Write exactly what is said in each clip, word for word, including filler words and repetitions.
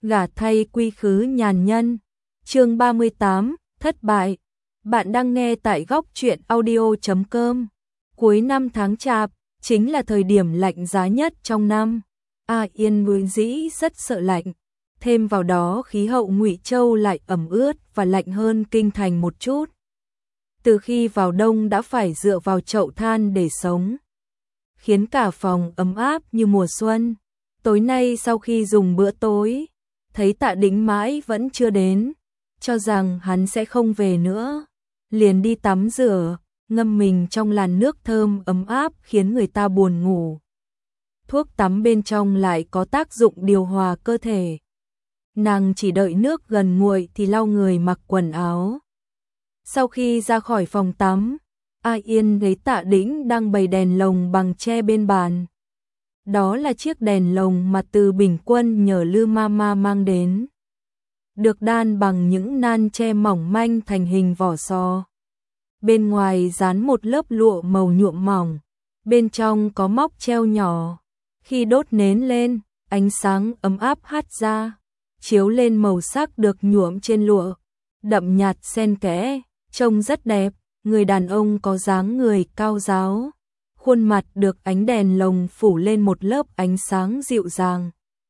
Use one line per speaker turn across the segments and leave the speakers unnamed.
gả thay quy khứ nhàn nhân. Chương ba mươi tám, thất bại. Bạn đang nghe tại góc truyện audio chấm com. Cuối năm tháng Chạp chính là thời điểm lạnh giá nhất trong năm. A Yên vốn dĩ rất sợ lạnh, thêm vào đó khí hậu Ngụy Châu lại ẩm ướt và lạnh hơn kinh thành một chút. Từ khi vào đông đã phải dựa vào chậu than để sống, khiến cả phòng ấm áp như mùa xuân. Tối nay sau khi dùng bữa tối, thấy Tạ Đĩnh mãi vẫn chưa đến, cho rằng hắn sẽ không về nữa, liền đi tắm rửa, ngâm mình trong làn nước thơm ấm áp khiến người ta buồn ngủ. Thuốc tắm bên trong lại có tác dụng điều hòa cơ thể. Nàng chỉ đợi nước gần nguội thì lau người mặc quần áo. Sau khi ra khỏi phòng tắm, A Yên thấy Tạ Đĩnh đang bày đèn lồng bằng tre bên bàn. Đó là chiếc đèn lồng mà Từ Bình Quân nhờ Lư Mama mang đến, được đan bằng những nan tre mỏng manh thành hình vỏ sò. Bên ngoài dán một lớp lụa màu nhuộm mỏng, bên trong có móc treo nhỏ. Khi đốt nến lên, ánh sáng ấm áp hắt ra, chiếu lên màu sắc được nhuộm trên lụa, đậm nhạt xen kẽ, trông rất đẹp. Người đàn ông có dáng người cao ráo, khuôn mặt được ánh đèn lồng phủ lên một lớp ánh sáng dịu dàng.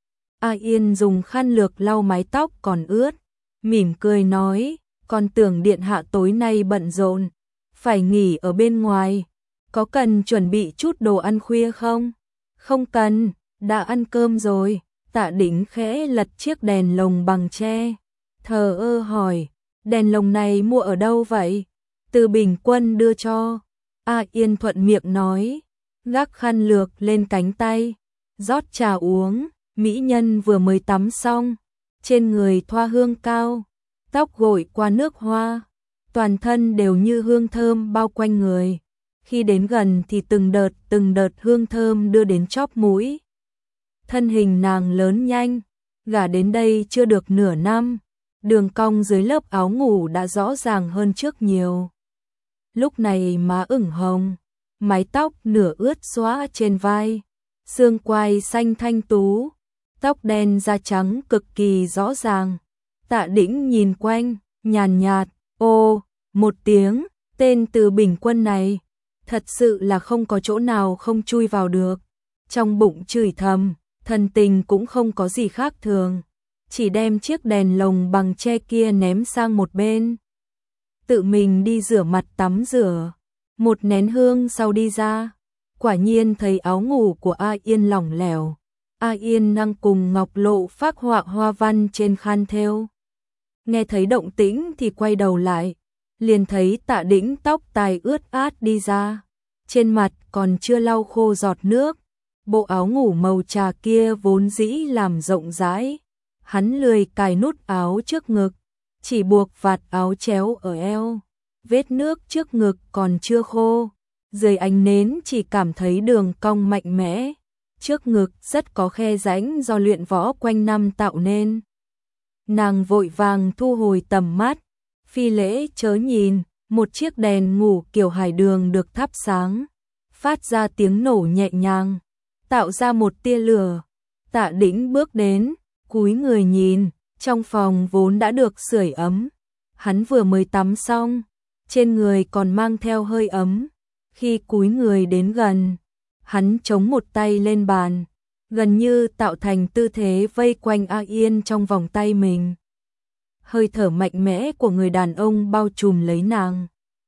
A Yên dùng khăn lược lau mái tóc còn ướt, mỉm cười nói, con tưởng điện hạ tối nay bận rộn, phải nghỉ ở bên ngoài, có cần chuẩn bị chút đồ ăn khuya không? Không cần, đã ăn cơm rồi. Tạ Đĩnh khẽ lật chiếc đèn lồng bằng tre, thờ ơ hỏi, đèn lồng này mua ở đâu vậy? Từ Bình Quân đưa cho. A Yên thuận miệng nói, gác khăn lược lên cánh tay, rót trà uống. Mỹ nhân vừa mới tắm xong, trên người thoa hương cao, tóc gội qua nước hoa, toàn thân đều như hương thơm bao quanh người. Khi đến gần thì từng đợt từng đợt hương thơm đưa đến chóp mũi. Thân hình nàng lớn nhanh, gả đến đây chưa được nửa năm, đường cong dưới lớp áo ngủ đã rõ ràng hơn trước nhiều. Lúc này má ửng hồng, mái tóc nửa ướt xóa trên vai, xương quai xanh thanh tú, tóc đen da trắng cực kỳ rõ ràng. Tạ Đĩnh nhìn quanh, nhàn nhạt, ô, một tiếng, tên Từ Bình Quân này, thật sự là không có chỗ nào không chui vào được. Trong bụng chửi thầm, thần tình cũng không có gì khác thường, chỉ đem chiếc đèn lồng bằng tre kia ném sang một bên. Tự mình đi rửa mặt tắm rửa, một nén hương sau đi ra, quả nhiên thấy áo ngủ của A Yên lỏng lẻo. A Yên đang cùng Ngọc Lộ phác họa hoa văn trên khăn thêu. Nghe thấy động tĩnh thì quay đầu lại, liền thấy Tạ Đĩnh tóc tai ướt át đi ra, trên mặt còn chưa lau khô giọt nước. Bộ áo ngủ màu trà kia vốn dĩ làm rộng rãi, hắn lười cài nút áo trước ngực, chỉ buộc vạt áo chéo ở eo, vết nước trước ngực còn chưa khô, dưới ánh nến chỉ cảm thấy đường cong mạnh mẽ, trước ngực rất có khe rãnh do luyện võ quanh năm tạo nên. Nàng vội vàng thu hồi tầm mắt, phi lễ chớ nhìn, một chiếc đèn ngủ kiểu hải đường được thắp sáng, phát ra tiếng nổ nhẹ nhàng, tạo ra một tia lửa. Tạ Đĩnh bước đến, cúi người nhìn, trong phòng vốn đã được sưởi ấm, hắn vừa mới tắm xong, trên người còn mang theo hơi ấm. Khi cúi người đến gần, hắn chống một tay lên bàn, gần như tạo thành tư thế vây quanh A Yên trong vòng tay mình. Hơi thở mạnh mẽ của người đàn ông bao trùm lấy nàng.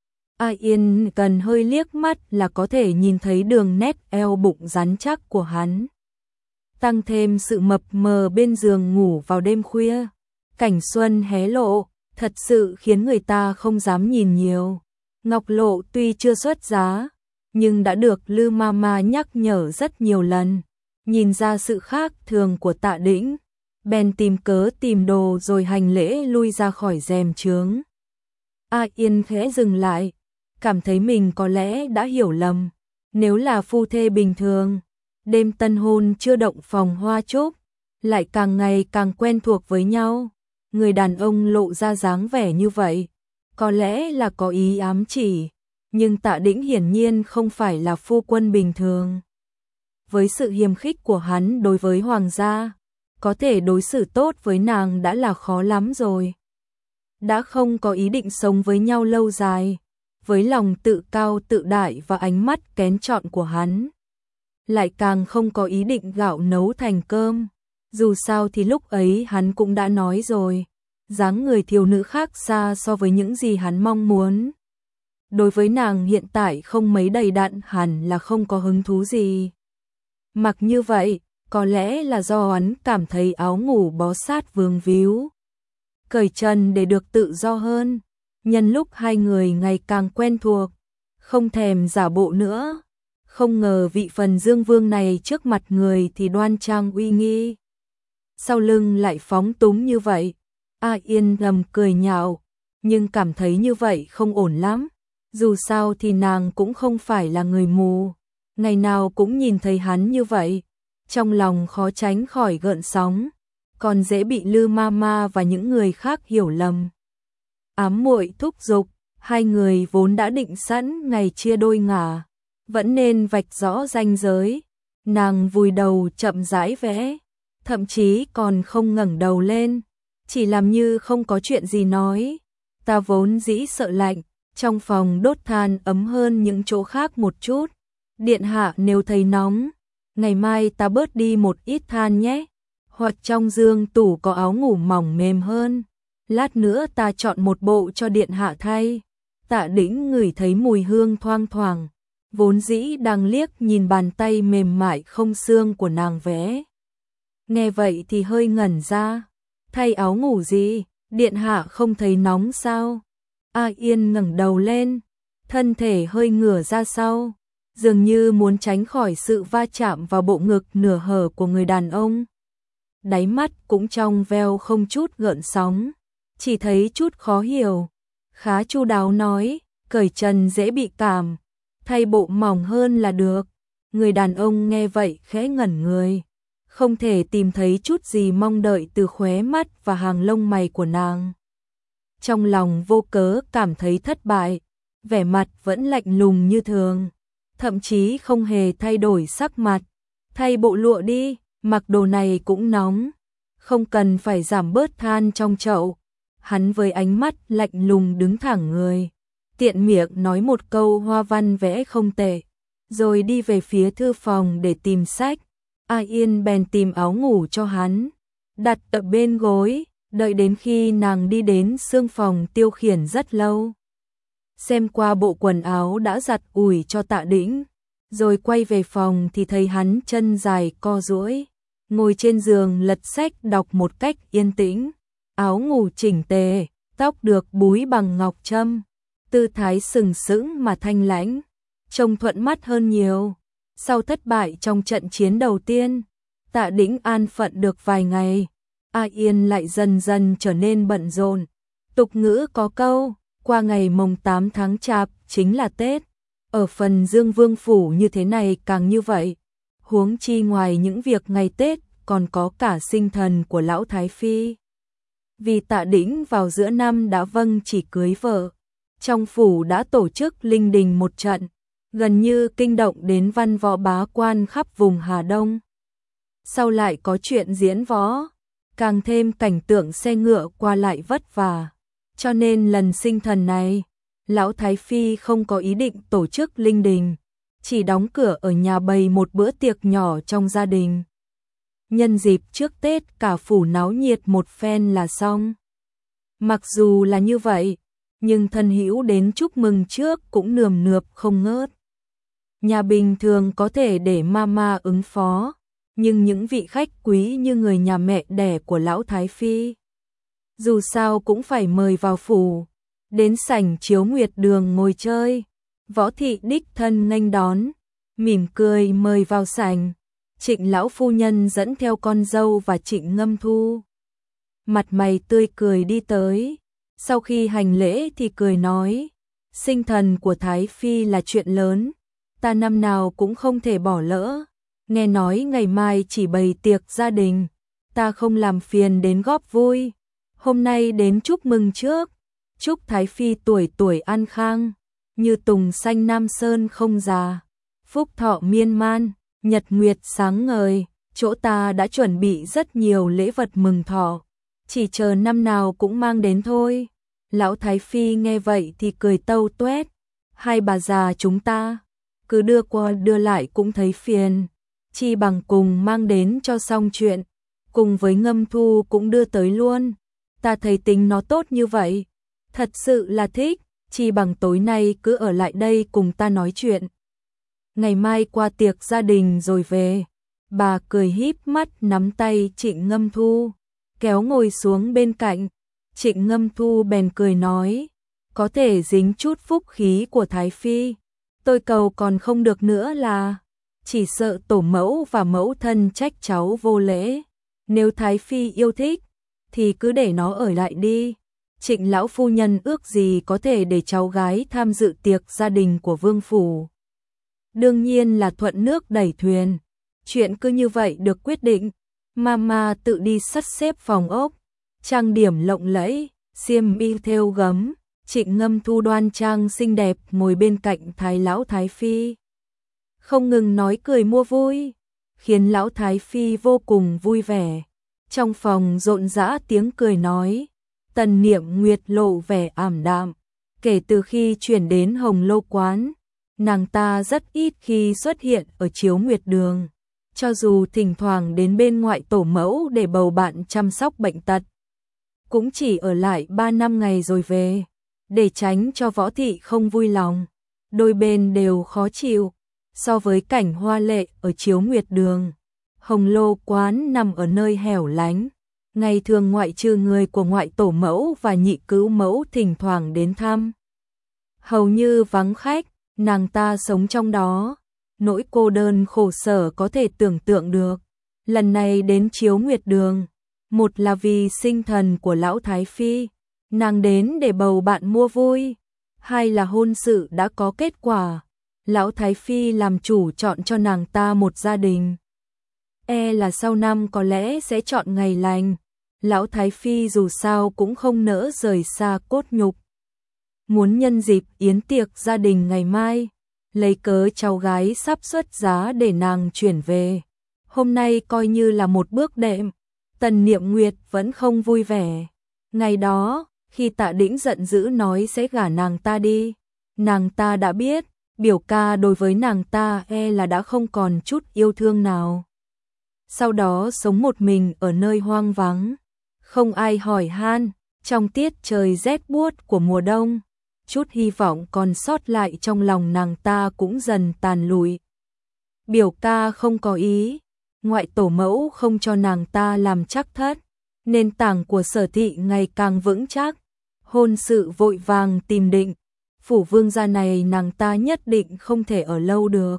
A Yên cần hơi liếc mắt là có thể nhìn thấy đường nét eo bụng rắn chắc của hắn, tăng thêm sự mập mờ bên giường ngủ vào đêm khuya. Cảnh xuân hé lộ, thật sự khiến người ta không dám nhìn nhiều. Ngọc Lộ tuy chưa xuất giá, nhưng đã được Lư Mama nhắc nhở rất nhiều lần, nhìn ra sự khác thường của Tạ Đĩnh, bèn tìm cớ tìm đồ rồi hành lễ lui ra khỏi rèm chướng. A Yên khẽ dừng lại, cảm thấy mình có lẽ đã hiểu lầm. Nếu là phu thê bình thường, đêm tân hôn chưa động phòng hoa chúc, lại càng ngày càng quen thuộc với nhau, người đàn ông lộ ra dáng vẻ như vậy, có lẽ là có ý ám chỉ. Nhưng Tạ Đĩnh hiển nhiên không phải là phu quân bình thường. Với sự hiềm khích của hắn đối với hoàng gia, có thể đối xử tốt với nàng đã là khó lắm rồi. Đã không có ý định sống với nhau lâu dài, với lòng tự cao tự đại và ánh mắt kén chọn của hắn. Lại càng không có ý định gạo nấu thành cơm. Dù sao thì lúc ấy hắn cũng đã nói rồi, dáng người thiếu nữ khác xa so với những gì hắn mong muốn. Đối với nàng hiện tại không mấy đầy đặn hẳn là không có hứng thú gì. Mặc như vậy, có lẽ là do hắn cảm thấy áo ngủ bó sát vương víu. Cởi trần để được tự do hơn, nhân lúc hai người ngày càng quen thuộc, không thèm giả bộ nữa. Không ngờ vị phần Dương Vương này trước mặt người thì đoan trang uy nghi, sau lưng lại phóng túng như vậy. A Yên ngầm cười nhạo, nhưng cảm thấy như vậy không ổn lắm. Dù sao thì nàng cũng không phải là người mù, ngày nào cũng nhìn thấy hắn như vậy, trong lòng khó tránh khỏi gợn sóng, còn dễ bị Lư Mama và những người khác hiểu lầm. Ám muội thúc giục, hai người vốn đã định sẵn ngày chia đôi ngả, vẫn nên vạch rõ ranh giới. Nàng vùi đầu chậm rãi vẽ, thậm chí còn không ngẩng đầu lên, chỉ làm như không có chuyện gì nói. Ta vốn dĩ sợ lạnh, trong phòng đốt than ấm hơn những chỗ khác một chút. Điện hạ nếu thấy nóng, ngày mai ta bớt đi một ít than nhé. Hoặc trong giường tủ có áo ngủ mỏng mềm hơn, lát nữa ta chọn một bộ cho điện hạ thay. Tạ Đĩnh ngửi thấy mùi hương thoang thoảng, vốn dĩ đang liếc nhìn bàn tay mềm mại không xương của nàng vẽ. Nghe vậy thì hơi ngẩn ra, thay áo ngủ gì, điện hạ không thấy nóng sao? A Yên ngẩng đầu lên, thân thể hơi ngửa ra sau, dường như muốn tránh khỏi sự va chạm vào bộ ngực nửa hở của người đàn ông. Đáy mắt cũng trong veo không chút gợn sóng, chỉ thấy chút khó hiểu. Khá chu đáo nói, cởi trần dễ bị cảm, thay bộ mỏng hơn là được. Người đàn ông nghe vậy khẽ ngẩn người, không thể tìm thấy chút gì mong đợi từ khóe mắt và hàng lông mày của nàng. Trong lòng vô cớ cảm thấy thất bại, vẻ mặt vẫn lạnh lùng như thường, thậm chí không hề thay đổi sắc mặt. Thay bộ lụa đi, mặc đồ này cũng nóng, không cần phải giảm bớt than trong chậu. Hắn với ánh mắt lạnh lùng đứng thẳng người, tiện miệng nói một câu hoa văn vẽ không tệ, rồi đi về phía thư phòng để tìm sách. A Yên bèn tìm áo ngủ cho hắn, đặt ở bên gối, đợi đến khi nàng đi đến xương phòng tiêu khiển rất lâu. Xem qua bộ quần áo đã giặt ủi cho Tạ Đĩnh, rồi quay về phòng thì thấy hắn chân dài co duỗi, ngồi trên giường lật sách đọc một cách yên tĩnh, áo ngủ chỉnh tề, tóc được búi bằng ngọc trâm, tư thái sừng sững mà thanh lãnh, trông thuận mắt hơn nhiều. Sau thất bại trong trận chiến đầu tiên, Tạ Đĩnh an phận được vài ngày, A Yên lại dần dần trở nên bận rộn. Tục ngữ có câu, qua ngày mồng tám tháng chạp chính là Tết. Ở phần Dương Vương phủ như thế này càng như vậy. Huống chi ngoài những việc ngày Tết còn có cả sinh thần của lão Thái Phi. Vì Tạ Đĩnh vào giữa năm đã vâng chỉ cưới vợ, trong phủ đã tổ chức linh đình một trận, gần như kinh động đến văn võ bá quan khắp vùng Hà Đông. Sau lại có chuyện diễn võ, càng thêm cảnh tượng xe ngựa qua lại vất vả, cho nên lần sinh thần này, lão Thái Phi không có ý định tổ chức linh đình, chỉ đóng cửa ở nhà bày một bữa tiệc nhỏ trong gia đình. Nhân dịp trước Tết cả phủ náo nhiệt một phen là xong. Mặc dù là như vậy, nhưng thân hữu đến chúc mừng trước cũng nườm nượp không ngớt. Nhà bình thường có thể để mama ứng phó, nhưng những vị khách quý như người nhà mẹ đẻ của lão Thái Phi, dù sao cũng phải mời vào phủ, đến sảnh chiếu nguyệt đường ngồi chơi. Võ thị đích thân nghênh đón, mỉm cười mời vào sảnh. Trịnh lão phu nhân dẫn theo con dâu và Trịnh Ngâm Thu, mặt mày tươi cười đi tới. Sau khi hành lễ thì cười nói, sinh thần của Thái Phi là chuyện lớn, ta năm nào cũng không thể bỏ lỡ. Nghe nói ngày mai chỉ bày tiệc gia đình, ta không làm phiền đến góp vui. Hôm nay đến chúc mừng trước, chúc Thái Phi tuổi tuổi an khang, như tùng xanh Nam Sơn không già, phúc thọ miên man, nhật nguyệt sáng ngời, chỗ ta đã chuẩn bị rất nhiều lễ vật mừng thọ, chỉ chờ năm nào cũng mang đến thôi. Lão Thái Phi nghe vậy thì cười tâu tuét, hai bà già chúng ta, cứ đưa qua đưa lại cũng thấy phiền, chi bằng cùng mang đến cho xong chuyện, cùng với Ngâm Thu cũng đưa tới luôn. Ta thấy tính nó tốt như vậy, thật sự là thích, chi bằng tối nay cứ ở lại đây cùng ta nói chuyện. Ngày mai qua tiệc gia đình rồi về. Bà cười híp mắt nắm tay Trịnh Ngâm Thu, kéo ngồi xuống bên cạnh. Trịnh Ngâm Thu bèn cười nói, có thể dính chút phúc khí của Thái Phi, tôi cầu còn không được nữa là, chỉ sợ tổ mẫu và mẫu thân trách cháu vô lễ. Nếu Thái Phi yêu thích, thì cứ để nó ở lại đi. Trịnh lão phu nhân ước gì có thể để cháu gái tham dự tiệc gia đình của vương phủ. Đương nhiên là thuận nước đẩy thuyền. Chuyện cứ như vậy được quyết định. Mama tự đi sắp xếp phòng ốc, trang điểm lộng lẫy, xiêm y thêu gấm. Trịnh Ngâm Thu đoan trang xinh đẹp ngồi bên cạnh Thái lão Thái Phi, không ngừng nói cười mua vui, khiến lão Thái Phi vô cùng vui vẻ. Trong phòng rộn rã tiếng cười nói, Tần Niệm Nguyệt lộ vẻ ảm đạm. Kể từ khi chuyển đến Hồng Lô quán, nàng ta rất ít khi xuất hiện ở Chiếu Nguyệt Đường, cho dù thỉnh thoảng đến bên ngoại tổ mẫu để bầu bạn chăm sóc bệnh tật, cũng chỉ ở lại ba năm ngày rồi về, để tránh cho Võ Thị không vui lòng. Đôi bên đều khó chịu. So với cảnh hoa lệ ở Chiếu Nguyệt Đường, Hồng Lô quán nằm ở nơi hẻo lánh, ngày thường ngoại trừ người của ngoại tổ mẫu và nhị cứu mẫu thỉnh thoảng đến thăm, hầu như vắng khách. Nàng ta sống trong đó, nỗi cô đơn khổ sở có thể tưởng tượng được. Lần này đến Chiếu Nguyệt Đường, một là vì sinh thần của lão Thái Phi, nàng đến để bầu bạn mua vui, hai là hôn sự đã có kết quả, lão Thái Phi làm chủ chọn cho nàng ta một gia đình. E là sau năm có lẽ sẽ chọn ngày lành, lão Thái Phi dù sao cũng không nỡ rời xa cốt nhục. Muốn nhân dịp yến tiệc gia đình ngày mai, lấy cớ cháu gái sắp xuất giá để nàng chuyển về. Hôm nay coi như là một bước đệm. Tần Niệm Nguyệt vẫn không vui vẻ. Ngày đó, khi Tạ Đĩnh giận dữ nói sẽ gả nàng ta đi, nàng ta đã biết, biểu ca đối với nàng ta e là đã không còn chút yêu thương nào. Sau đó sống một mình ở nơi hoang vắng, không ai hỏi han, trong tiết trời rét buốt của mùa đông, chút hy vọng còn sót lại trong lòng nàng ta cũng dần tàn lụi. Biểu ca không có ý, ngoại tổ mẫu không cho nàng ta làm chắc thất, nền tảng của Sở thị ngày càng vững chắc, hôn sự vội vàng tìm định, phủ vương gia này nàng ta nhất định không thể ở lâu được.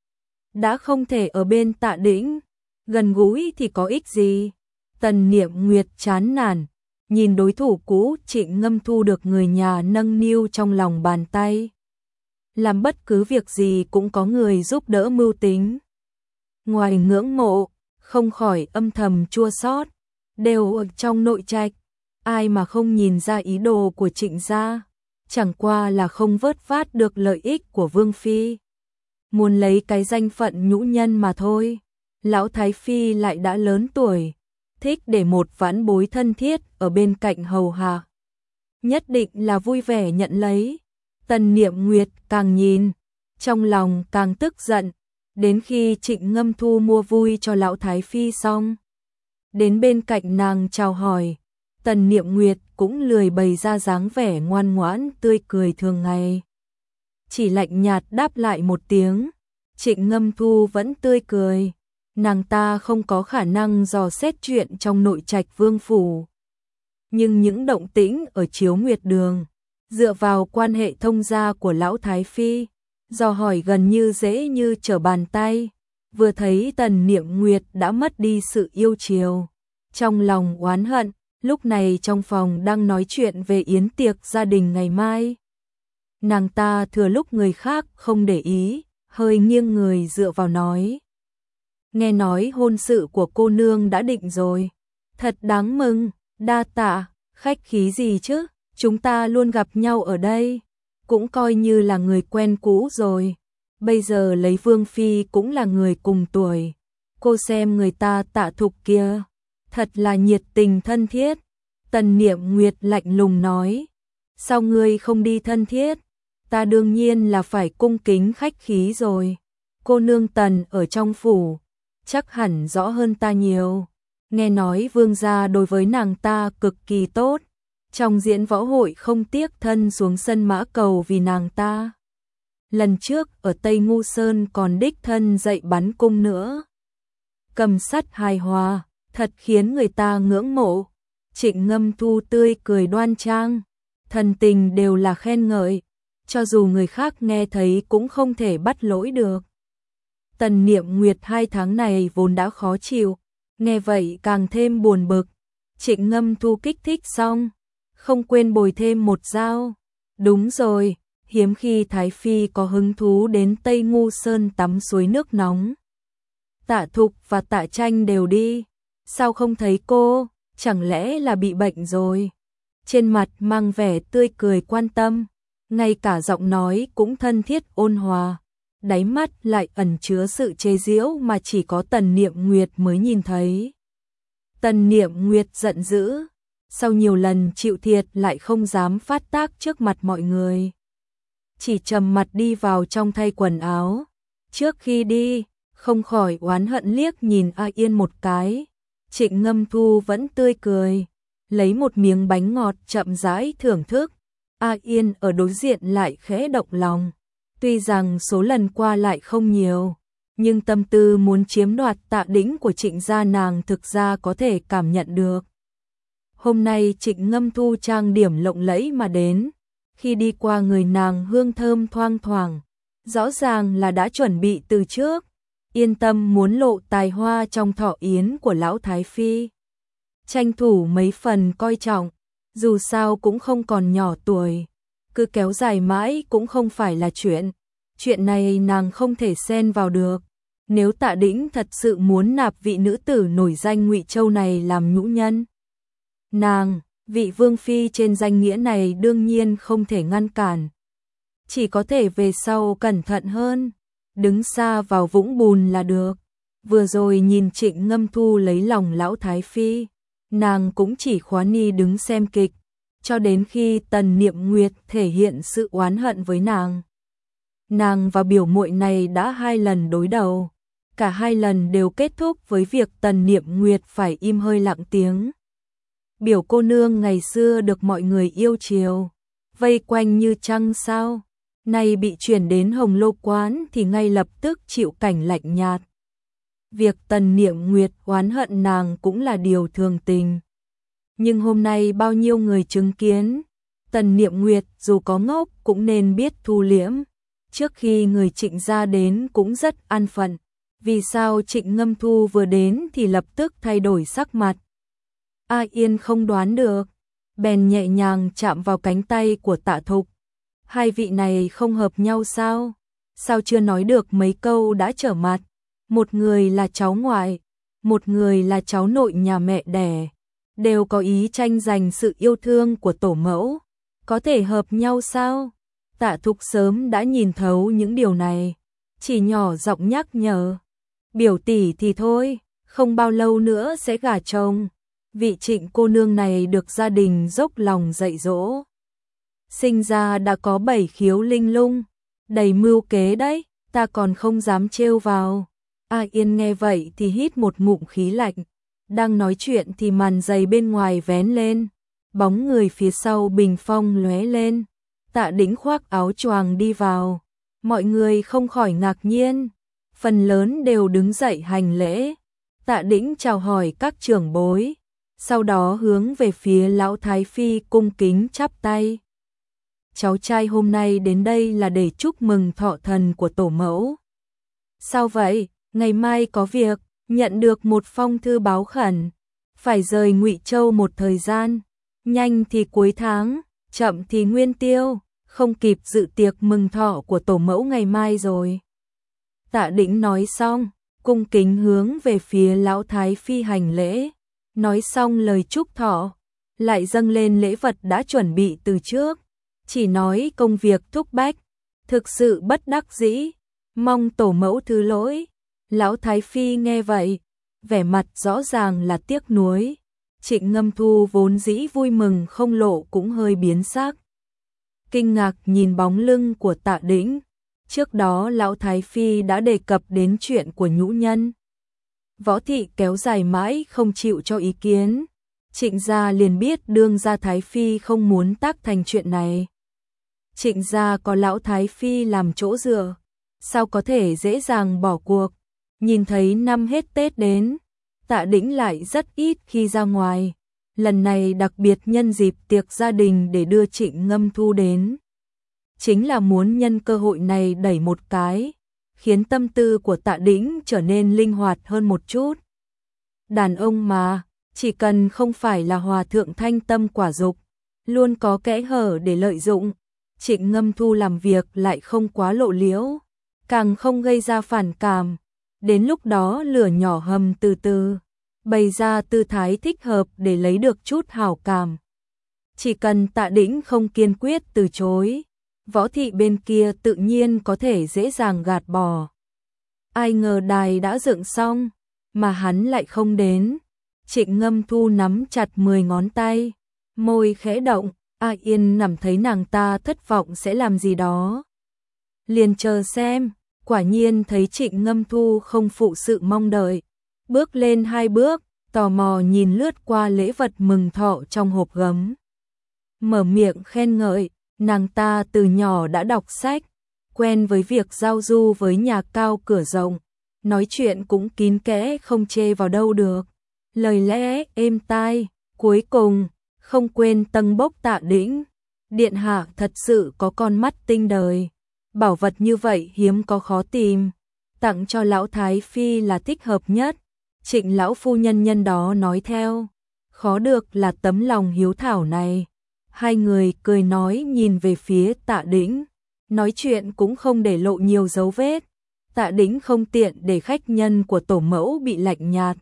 Đã không thể ở bên Tạ Đĩnh, gần gũi thì có ích gì. Tần Niệm Nguyệt chán nản, nhìn đối thủ cũ Trịnh Ngâm Thu được người nhà nâng niu trong lòng bàn tay. Làm bất cứ việc gì cũng có người giúp đỡ mưu tính. Ngoài ngưỡng mộ, không khỏi âm thầm chua xót, đều ở trong nội trạch, ai mà không nhìn ra ý đồ của Trịnh gia, chẳng qua là không vớt vát được lợi ích của Vương Phi. Muốn lấy cái danh phận nhũ nhân mà thôi. Lão Thái Phi lại đã lớn tuổi, thích để một vãn bối thân thiết ở bên cạnh hầu hạ, nhất định là vui vẻ nhận lấy. Tần Niệm Nguyệt càng nhìn, trong lòng càng tức giận, đến khi Trịnh Ngâm Thu mua vui cho lão Thái Phi xong, đến bên cạnh nàng chào hỏi, Tần Niệm Nguyệt cũng lười bày ra dáng vẻ ngoan ngoãn tươi cười thường ngày, chỉ lạnh nhạt đáp lại một tiếng. Trịnh Ngâm Thu vẫn tươi cười. Nàng ta không có khả năng dò xét chuyện trong nội trạch vương phủ, nhưng những động tĩnh ở Chiếu Nguyệt Đường, dựa vào quan hệ thông gia của lão Thái Phi, dò hỏi gần như dễ như trở bàn tay. Vừa thấy Tần Niệm Nguyệt đã mất đi sự yêu chiều, trong lòng oán hận. Lúc này trong phòng đang nói chuyện về yến tiệc gia đình ngày mai, nàng ta thừa lúc người khác không để ý, hơi nghiêng người dựa vào nói, nghe nói hôn sự của cô nương đã định rồi, thật đáng mừng. Đa tạ, khách khí gì chứ, chúng ta luôn gặp nhau ở đây, cũng coi như là người quen cũ rồi. Bây giờ lấy Vương Phi cũng là người cùng tuổi, Cô xem người ta Tạ Thục kia, thật là nhiệt tình thân thiết. Tần Niệm Nguyệt lạnh lùng nói, sao ngươi không đi thân thiết? Ta đương nhiên là phải cung kính khách khí rồi. Cô nương Tần ở trong phủ, chắc hẳn rõ hơn ta nhiều. Nghe nói vương gia đối với nàng ta cực kỳ tốt. Trong diễn võ hội không tiếc thân xuống sân mã cầu vì nàng ta. Lần trước ở Tây Ngu Sơn còn đích thân dạy bắn cung nữa. Cầm sắt hài hòa, thật khiến người ta ngưỡng mộ. Trịnh Ngâm Thu tươi cười đoan trang, thần tình đều là khen ngợi, cho dù người khác nghe thấy cũng không thể bắt lỗi được. Tần Niệm Nguyệt hai tháng này vốn đã khó chịu, nghe vậy càng thêm buồn bực. Trịnh Ngâm Thu kích thích xong, không quên bồi thêm một dao. Đúng rồi, hiếm khi Thái Phi có hứng thú đến Tây Ngu Sơn tắm suối nước nóng. Tạ Thục và Tạ Tranh đều đi, sao không thấy cô, chẳng lẽ là bị bệnh rồi? Trên mặt mang vẻ tươi cười quan tâm, ngay cả giọng nói cũng thân thiết ôn hòa, đáy mắt lại ẩn chứa sự chế giễu mà chỉ có Tần Niệm Nguyệt mới nhìn thấy. Tần Niệm Nguyệt giận dữ, sau nhiều lần chịu thiệt lại không dám phát tác trước mặt mọi người. Chỉ trầm mặt đi vào trong thay quần áo. Trước khi đi, không khỏi oán hận liếc nhìn A Yên một cái. Trịnh Ngâm Thu vẫn tươi cười, lấy một miếng bánh ngọt chậm rãi thưởng thức. A Yên ở đối diện lại khẽ động lòng. Tuy rằng số lần qua lại không nhiều, nhưng tâm tư muốn chiếm đoạt Tạ Đĩnh của Trịnh gia nàng thực ra có thể cảm nhận được. Hôm nay Trịnh Ngâm Thu trang điểm lộng lẫy mà đến, khi đi qua người nàng hương thơm thoang thoảng, rõ ràng là đã chuẩn bị từ trước, yên tâm muốn lộ tài hoa trong thọ yến của lão Thái Phi. Tranh thủ mấy phần coi trọng, dù sao cũng không còn nhỏ tuổi, cứ kéo dài mãi cũng không phải là chuyện. Chuyện này nàng không thể xen vào được. Nếu Tạ Đĩnh thật sự muốn nạp vị nữ tử nổi danh Ngụy Châu này làm nhũ nhân, nàng, vị vương phi trên danh nghĩa này đương nhiên không thể ngăn cản. Chỉ có thể về sau cẩn thận hơn, đứng xa vào vũng bùn là được. Vừa rồi nhìn Trịnh Ngâm Thu lấy lòng lão Thái Phi, nàng cũng chỉ khóa ni đứng xem kịch, cho đến khi Tần Niệm Nguyệt thể hiện sự oán hận với nàng. Nàng và biểu muội này đã hai lần đối đầu, cả hai lần đều kết thúc với việc Tần Niệm Nguyệt phải im hơi lặng tiếng. Biểu cô nương ngày xưa được mọi người yêu chiều, vây quanh như trăng sao, nay bị chuyển đến Hồng Lô quán thì ngay lập tức chịu cảnh lạnh nhạt. Việc Tần Niệm Nguyệt oán hận nàng cũng là điều thường tình. Nhưng hôm nay bao nhiêu người chứng kiến, Tần Niệm Nguyệt dù có ngốc cũng nên biết thu liễm. Trước khi người Trịnh gia đến cũng rất an phận, vì sao Trịnh Ngâm Thu vừa đến thì lập tức thay đổi sắc mặt. A Yên không đoán được, bèn nhẹ nhàng chạm vào cánh tay của Tạ Thục. Hai vị này không hợp nhau sao? Sao chưa nói được mấy câu đã trở mặt? Một người là cháu ngoại, một người là cháu nội nhà mẹ đẻ, đều có ý tranh giành sự yêu thương của tổ mẫu, có thể hợp nhau sao? Tạ Thục sớm đã nhìn thấu những điều này, chỉ nhỏ giọng nhắc nhở, biểu tỷ thì thôi, không bao lâu nữa sẽ gả chồng. Vị Trịnh cô nương này được gia đình dốc lòng dạy dỗ, sinh ra đã có bảy khiếu linh lung, đầy mưu kế đấy, ta còn không dám trêu vào. A Yên nghe vậy thì hít một ngụm khí lạnh, đang nói chuyện thì màn giày bên ngoài vén lên, bóng người phía sau bình phong lóe lên. Tạ Đĩnh khoác áo choàng đi vào, mọi người không khỏi ngạc nhiên, phần lớn đều đứng dậy hành lễ. Tạ Đĩnh chào hỏi các trưởng bối, sau đó hướng về phía lão Thái Phi cung kính chắp tay. Cháu trai hôm nay đến đây là để chúc mừng thọ thần của tổ mẫu. Sao vậy? Ngày mai có việc, nhận được một phong thư báo khẩn, phải rời Ngụy Châu một thời gian, nhanh thì cuối tháng, chậm thì nguyên tiêu, không kịp dự tiệc mừng thọ của tổ mẫu ngày mai rồi. Tạ Đĩnh nói xong, cung kính hướng về phía lão Thái Phi hành lễ, nói xong lời chúc thọ, lại dâng lên lễ vật đã chuẩn bị từ trước, chỉ nói công việc thúc bách, thực sự bất đắc dĩ, mong tổ mẫu thứ lỗi. Lão Thái Phi nghe vậy, vẻ mặt rõ ràng là tiếc nuối. Trịnh Ngâm Thu vốn dĩ vui mừng không lộ cũng hơi biến sắc. Kinh ngạc nhìn bóng lưng của Tạ Đĩnh. Trước đó Lão Thái Phi đã đề cập đến chuyện của nhũ nhân. Võ thị kéo dài mãi không chịu cho ý kiến. Trịnh gia liền biết đương gia Thái Phi không muốn tác thành chuyện này. Trịnh gia có Lão Thái Phi làm chỗ dựa, sao có thể dễ dàng bỏ cuộc. Nhìn thấy năm hết Tết đến, Tạ Đĩnh lại rất ít khi ra ngoài. Lần này đặc biệt nhân dịp tiệc gia đình để đưa Trịnh Ngâm Thu đến. Chính là muốn nhân cơ hội này đẩy một cái, khiến tâm tư của Tạ Đĩnh trở nên linh hoạt hơn một chút. Đàn ông mà, chỉ cần không phải là hòa thượng thanh tâm quả dục, luôn có kẽ hở để lợi dụng. Trịnh Ngâm Thu làm việc lại không quá lộ liễu, càng không gây ra phản cảm. Đến lúc đó lửa nhỏ hầm từ từ, bày ra tư thái thích hợp để lấy được chút hảo cảm. Chỉ cần Tạ Đĩnh không kiên quyết từ chối, Võ thị bên kia tự nhiên có thể dễ dàng gạt bỏ. Ai ngờ đài đã dựng xong, mà hắn lại không đến. Trịnh Ngâm Thu nắm chặt mười ngón tay, môi khẽ động, A Yên nằm thấy nàng ta thất vọng sẽ làm gì đó. Liền chờ xem, quả nhiên thấy Trịnh Ngâm Thu không phụ sự mong đợi. Bước lên hai bước, tò mò nhìn lướt qua lễ vật mừng thọ trong hộp gấm. Mở miệng khen ngợi, nàng ta từ nhỏ đã đọc sách, quen với việc giao du với nhà cao cửa rộng, nói chuyện cũng kín kẽ không chê vào đâu được. Lời lẽ êm tai, cuối cùng, không quên tâng bốc Tạ Đĩnh. Điện hạ thật sự có con mắt tinh đời, bảo vật như vậy hiếm có khó tìm, tặng cho Lão Thái Phi là thích hợp nhất. Trịnh lão phu nhân nhân đó nói theo, khó được là tấm lòng hiếu thảo này. Hai người cười nói nhìn về phía Tạ Đĩnh, nói chuyện cũng không để lộ nhiều dấu vết. Tạ Đĩnh không tiện để khách nhân của tổ mẫu bị lạnh nhạt.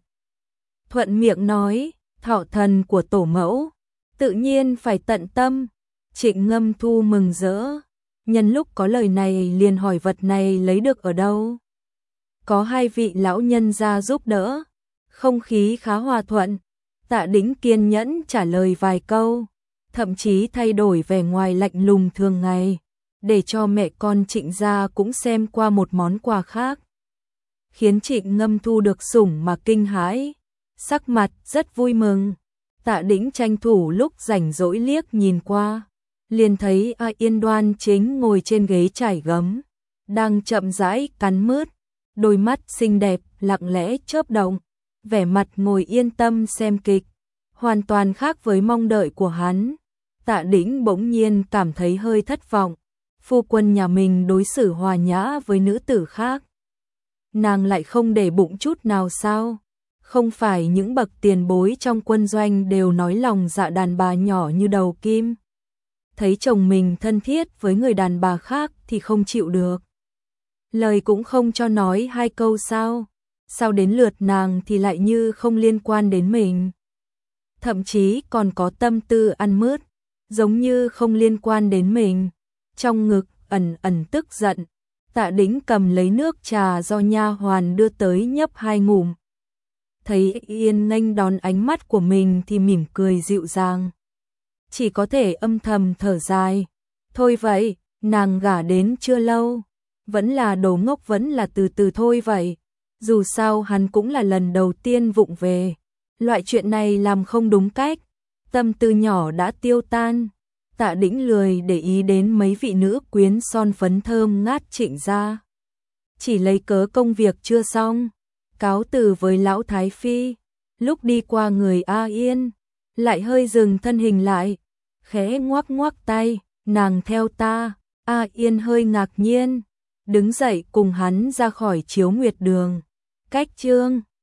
Thuận miệng nói, thọ thần của tổ mẫu, tự nhiên phải tận tâm. Trịnh Ngâm Thu mừng rỡ, nhân lúc có lời này liền hỏi vật này lấy được ở đâu. Có hai vị lão nhân ra giúp đỡ, không khí khá hòa thuận. Tạ Đĩnh kiên nhẫn trả lời vài câu, thậm chí thay đổi vẻ ngoài lạnh lùng thường ngày, để cho mẹ con Trịnh gia cũng xem qua một món quà khác. Khiến Trịnh Ngâm Thu được sủng mà kinh hãi, sắc mặt rất vui mừng. Tạ Đĩnh tranh thủ lúc rảnh rỗi liếc nhìn qua, liền thấy A Yên đoan chính ngồi trên ghế trải gấm, đang chậm rãi cắn mứt, đôi mắt xinh đẹp lặng lẽ chớp động, vẻ mặt ngồi yên tâm xem kịch, hoàn toàn khác với mong đợi của hắn. Tạ Đĩnh bỗng nhiên cảm thấy hơi thất vọng, phu quân nhà mình đối xử hòa nhã với nữ tử khác, nàng lại không để bụng chút nào sao? Không phải những bậc tiền bối trong quân doanh đều nói lòng dạ đàn bà nhỏ như đầu kim, thấy chồng mình thân thiết với người đàn bà khác thì không chịu được, lời cũng không cho nói hai câu sao? Sao đến lượt nàng thì lại như không liên quan đến mình, thậm chí còn có tâm tư ăn mứt, giống như không liên quan đến mình. Trong ngực ẩn ẩn tức giận, Tạ Đĩnh cầm lấy nước trà do nha hoàn đưa tới nhấp hai ngụm. Thấy Yên nghênh đón ánh mắt của mình thì mỉm cười dịu dàng, chỉ có thể âm thầm thở dài. Thôi vậy, nàng gả đến chưa lâu, vẫn là đồ ngốc, vẫn là từ từ thôi vậy. Dù sao hắn cũng là lần đầu tiên vụng về, loại chuyện này làm không đúng cách, tâm tư nhỏ đã tiêu tan. Tạ Đĩnh lười để ý đến mấy vị nữ quyến son phấn thơm ngát Trịnh gia, chỉ lấy cớ công việc chưa xong, cáo từ với Lão Thái Phi. Lúc đi qua người A Yên, lại hơi dừng thân hình lại, khẽ ngoắc ngoắc tay, nàng theo ta. A Yên hơi ngạc nhiên, đứng dậy cùng hắn ra khỏi Chiếu Nguyệt Đường. Cách chương